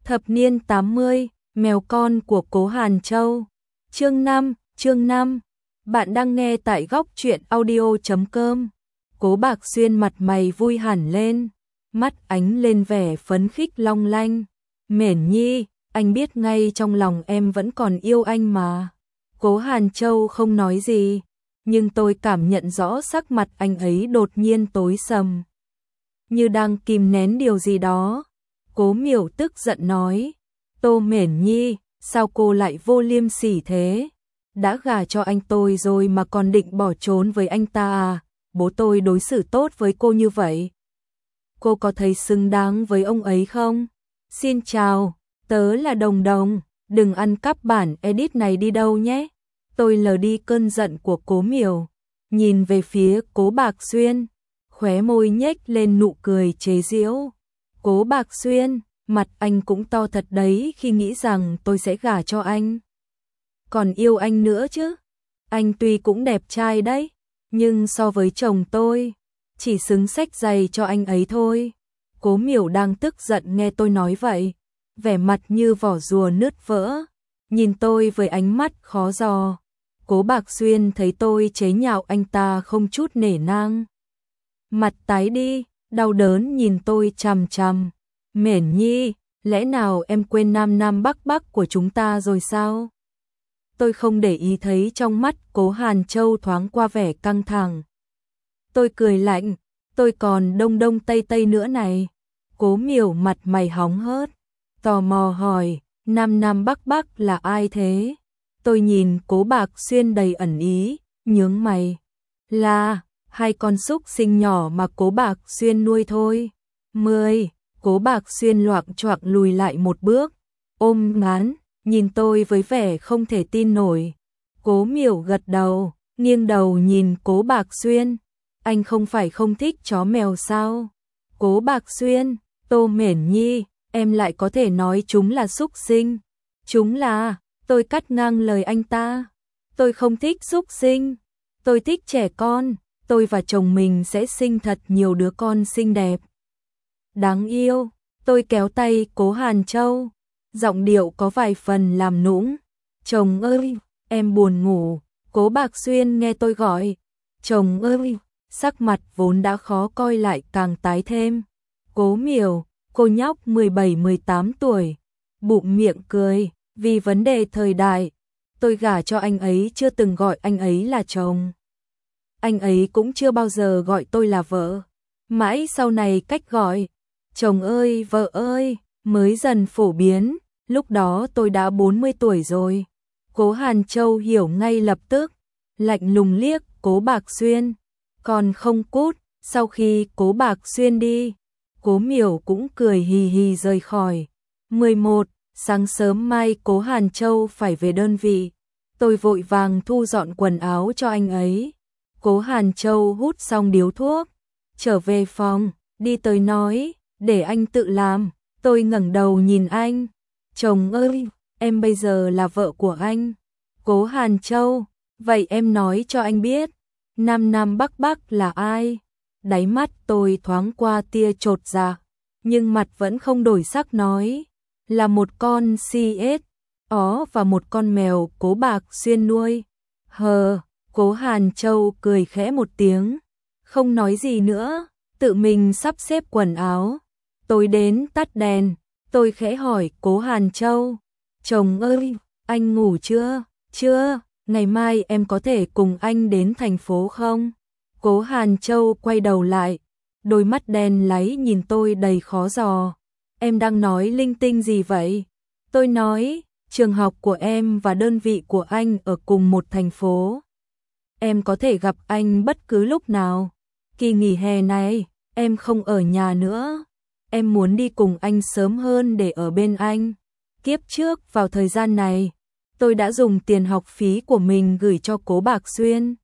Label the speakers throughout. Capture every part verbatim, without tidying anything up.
Speaker 1: Thập niên tám mươi, mèo con của Cố Hàn Châu. Chương năm, chương năm. Bạn đang nghe tại góc truyện audio chấm com. Cố Bạc Xuyên mặt mày vui hẳn lên, mắt ánh lên vẻ phấn khích long lanh. Mển Nhi, anh biết ngay trong lòng em vẫn còn yêu anh mà. Cố Hàn Châu không nói gì, nhưng tôi cảm nhận rõ sắc mặt anh ấy đột nhiên tối sầm, như đang kìm nén điều gì đó. Cố Miểu tức giận nói, Tô Mển Nhi, sao cô lại vô liêm sỉ thế? Đã gả cho anh tôi rồi mà còn định bỏ trốn với anh ta à? Bố tôi đối xử tốt với cô như vậy, cô có thấy xứng đáng với ông ấy không? Xin chào, tớ là Đồng Đồng, đừng ăn cắp bản edit này đi đâu nhé. Tôi lờ đi cơn giận của Cố Miểu, nhìn về phía Cố Bạc Xuyên, khóe môi nhếch lên nụ cười chế giễu. Cố Bạc Xuyên, mặt anh cũng to thật đấy khi nghĩ rằng tôi sẽ gả cho anh. Còn yêu anh nữa chứ. Anh tuy cũng đẹp trai đấy, nhưng so với chồng tôi, chỉ xứng xách giày cho anh ấy thôi. Cố Miểu đang tức giận nghe tôi nói vậy, vẻ mặt như vỏ rùa nứt vỡ, nhìn tôi với ánh mắt khó dò. Cố Bạc Xuyên thấy tôi chế nhạo anh ta không chút nể nang, mặt tái đi, đau đớn nhìn tôi chằm chằm. Mển Nhi, lẽ nào em quên Nam Nam Bắc Bắc của chúng ta rồi sao? Tôi không để ý thấy trong mắt Cố Hàn Châu thoáng qua vẻ căng thẳng. Tôi cười lạnh, tôi còn đông đông tây tây nữa này. Cố Miểu mặt mày hóng hớt, tò mò hỏi, Nam Nam Bắc Bắc là ai thế? Tôi nhìn Cố Bạc Xuyên đầy ẩn ý, nhướng mày. Là hai con súc sinh nhỏ mà Cố Bạc Xuyên nuôi thôi. Mười, Cố Bạc Xuyên loạng choạng lùi lại một bước, ôm ngán, nhìn tôi với vẻ không thể tin nổi. Cố Miểu gật đầu, nghiêng đầu nhìn Cố Bạc Xuyên. Anh không phải không thích chó mèo sao? Cố Bạc Xuyên, Tô Mển Nhi, em lại có thể nói chúng là súc sinh. Chúng là, tôi cắt ngang lời anh ta. Tôi không thích súc sinh, tôi thích trẻ con. Tôi và chồng mình sẽ sinh thật nhiều đứa con xinh đẹp, đáng yêu. Tôi kéo tay Cố Hàn Châu, giọng điệu có vài phần làm nũng. Chồng ơi, em buồn ngủ. Cố Bạc Xuyên nghe tôi gọi, chồng ơi, sắc mặt vốn đã khó coi lại càng tái thêm. Cố Miểu, cô nhóc mười bảy mười tám tuổi, bụng miệng cười, vì vấn đề thời đại, tôi gả cho anh ấy chưa từng gọi anh ấy là chồng. Anh ấy cũng chưa bao giờ gọi tôi là vợ. Mãi sau này cách gọi chồng ơi, vợ ơi mới dần phổ biến, lúc đó tôi đã bốn mươi tuổi rồi. Cố Hàn Châu hiểu ngay lập tức, lạnh lùng liếc Cố Bạc Xuyên, còn không cút. Sau khi Cố Bạc Xuyên đi, Cố Miểu cũng cười hì hì rời khỏi. mười một, sáng sớm mai Cố Hàn Châu phải về đơn vị. Tôi vội vàng thu dọn quần áo cho anh ấy. Cố Hàn Châu hút xong điếu thuốc, trở về phòng, đi tới nói, để anh tự làm. Tôi ngẩng đầu nhìn anh, chồng ơi, em bây giờ là vợ của anh. Cố Hàn Châu, vậy em nói cho anh biết, Nam Nam Bắc Bắc là ai? Đáy mắt tôi thoáng qua tia chột dạ, nhưng mặt vẫn không đổi sắc nói, là một con xê ét ó và một con mèo Cố Bạc Xuyên nuôi. Hờ. Cố Hàn Châu cười khẽ một tiếng, không nói gì nữa, tự mình sắp xếp quần áo. Tôi đến tắt đèn, tôi khẽ hỏi Cố Hàn Châu, chồng ơi, anh ngủ chưa? Chưa, ngày mai em có thể cùng anh đến thành phố không? Cố Hàn Châu quay đầu lại, đôi mắt đen láy nhìn tôi đầy khó dò. Em đang nói linh tinh gì vậy? Tôi nói, trường học của em và đơn vị của anh ở cùng một thành phố. Em có thể gặp anh bất cứ lúc nào. Kỳ nghỉ hè này, em không ở nhà nữa. Em muốn đi cùng anh sớm hơn để ở bên anh. Kiếp trước vào thời gian này, tôi đã dùng tiền học phí của mình gửi cho Cố Bạc Xuyên.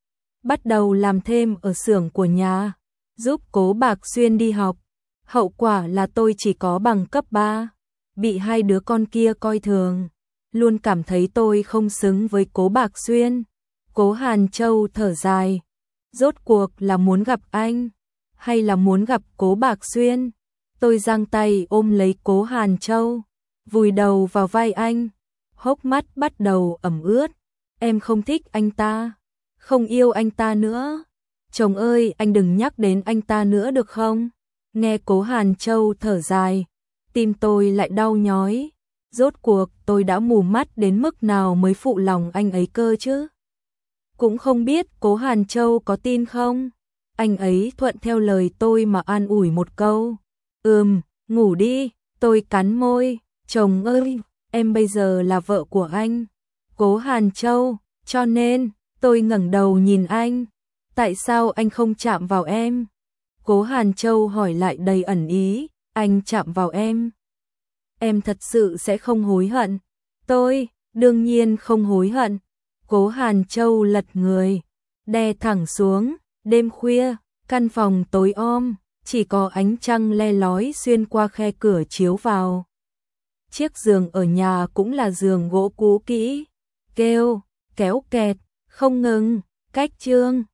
Speaker 1: Bắt đầu làm thêm ở xưởng của nhà, giúp Cố Bạc Xuyên đi học. Hậu quả là tôi chỉ có bằng cấp ba, bị hai đứa con kia coi thường, luôn cảm thấy tôi không xứng với Cố Bạc Xuyên. Cố Hàn Châu thở dài, rốt cuộc là muốn gặp anh, hay là muốn gặp Cố Bạc Xuyên? Tôi giang tay ôm lấy Cố Hàn Châu, vùi đầu vào vai anh, hốc mắt bắt đầu ẩm ướt. Em không thích anh ta, không yêu anh ta nữa. Chồng ơi, anh đừng nhắc đến anh ta nữa được không? Nghe Cố Hàn Châu thở dài, tim tôi lại đau nhói. Rốt cuộc tôi đã mù mắt đến mức nào mới phụ lòng anh ấy cơ chứ? Cũng không biết Cố Hàn Châu có tin không? Anh ấy thuận theo lời tôi mà an ủi một câu. Ừm, ngủ đi, tôi cắn môi. Chồng ơi, em bây giờ là vợ của anh, Cố Hàn Châu, cho nên, tôi ngẩng đầu nhìn anh. Tại sao anh không chạm vào em? Cố Hàn Châu hỏi lại đầy ẩn ý, anh chạm vào em. Em thật sự sẽ không hối hận. Tôi, đương nhiên không hối hận. Cố Hàn Châu lật người, đè thẳng xuống. Đêm khuya, căn phòng tối om, chỉ có ánh trăng le lói xuyên qua khe cửa chiếu vào. Chiếc giường ở nhà cũng là giường gỗ cũ kỹ, kêu, kéo kẹt, không ngừng. Cách chương